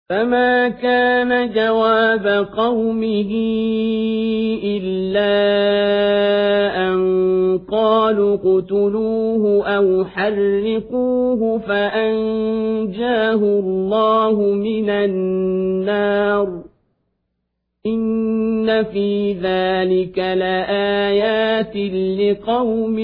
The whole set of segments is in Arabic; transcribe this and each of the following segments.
فما كان جواب قومه إلا أن قالوا اقتلوه أو حرقوه فأنجاه الله من النار إن في ذلك لآيات لقوم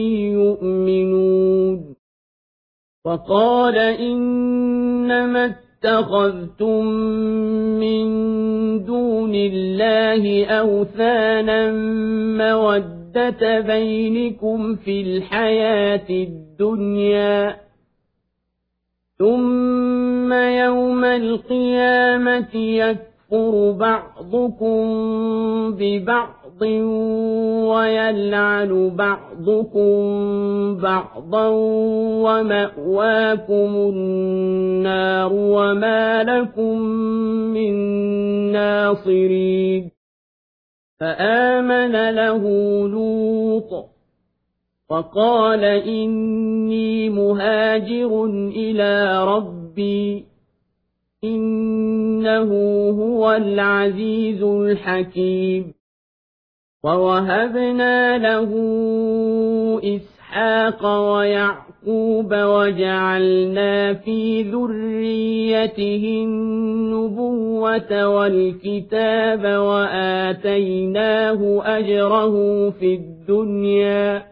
يؤمنون وقال إنما اتخذتم من دون الله أوثانا مودة بينكم في الحياة الدنيا ثم يوم القيامة يكفر بعضكم ببعض ويلعن بعضكم بعضا ومأواكم النار وما لكم من ناصرين فآمن له لوط وقال إني مهاجر إلى ربي إنه هو العزيز الحكيم ووهبنا له إسحاق ويعقوب وجعلنا في ذريته النبوة والكتاب وآتيناه أجره في الدنيا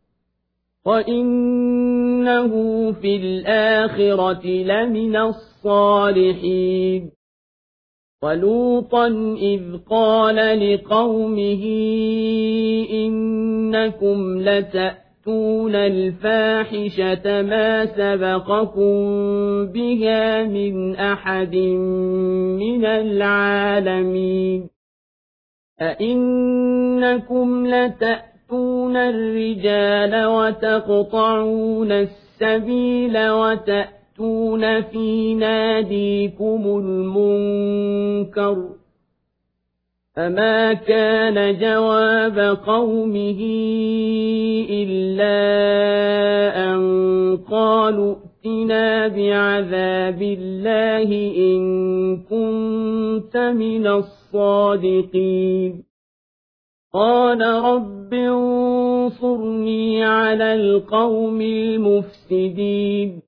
وإنه في الآخرة لمن الصالحين ولوطا إذ قال لقومه إنكم لتأتون الفاحشة ما سبقكم بها من أحد من العالمين أئنكم لتأتون الرجال وتقطعون السبيل وتأتون في ناديكم المنكر فما كان جواب قومه إلا أن قالوا ائتنا بعذاب الله إن كنت من الصادقين قال رب انصرني على القوم المفسدين